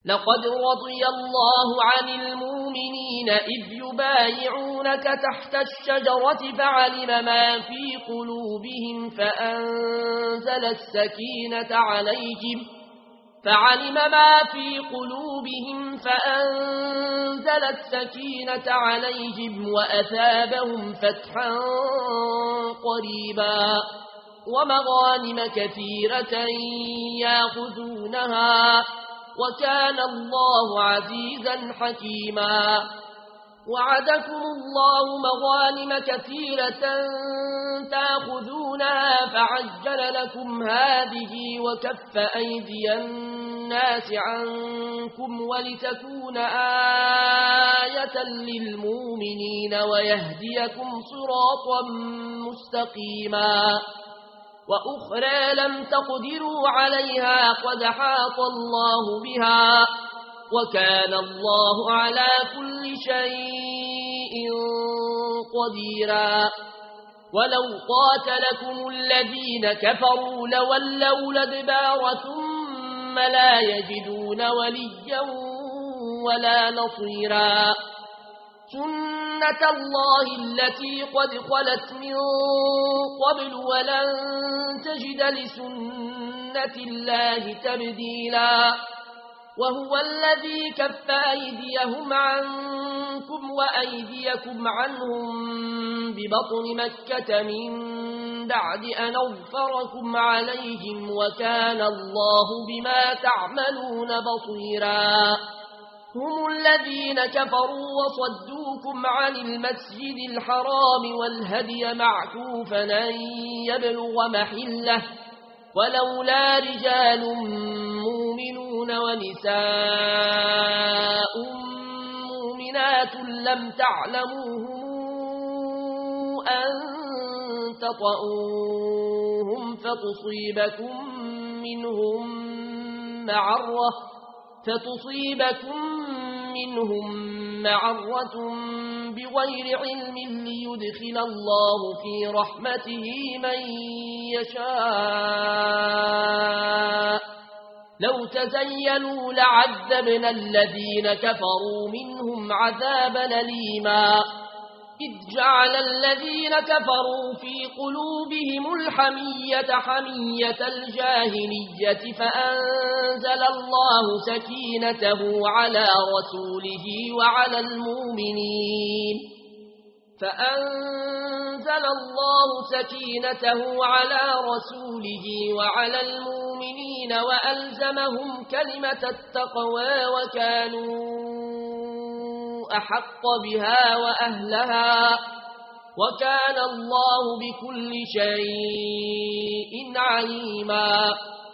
لقد رضي الله عن المؤمنين إذ يبايعونك تحت الشجرة فعلم ما في قلوبهم فأنزل السكينة عليهم وأثابهم فتحا قريبا ومغانم كثيرة يأخذونها وكان الله عزيزا حكيما. وعدكم الله مغانم كثيرة تأخذونها فعجل لكم هذه وكف أيدي الناس عنكم ولتكون آية للمؤمنين ويهديكم صراطا مستقيما. وأخرى لم تقدروا عليها قد حاط الله بها وكان الله على كل شيء قديرا. ولو قاتلكم الذين كفروا لولوا الأدبار ثم لا يجدون وليا ولا نصيرا. سنة الله التي قد خلت من قبل ولن تجد لسنة الله تبديلا. وهو الذي كف أيديهم عنكم وأيديكم عنهم ببطن مكة من بعد أن أغفركم عليهم وكان الله بما تعملون بصيرا. هم الذين كفروا وصدوكم عن المسجد الحرام والهدي معكوفا أن يبلغ محله ولولا رجال مؤمنون ونساء مؤمنات لم تعلموهم أن تطؤوهم فتصيبكم منهم معرة بغير علم ليدخل الله في رحمته من يشاء. لو تزيلوا لعذبنا الذين كفروا منهم عذابا أليما. إذ جعل الذين كفروا في قلوبهم الحمية حمية الجاهلية فأنزل الله سكينته على رسوله وعلى المؤمنين وألزمهم كلمة التقوى وكانوا أحق بها وأهلها وكان الله بكل شيء عليما.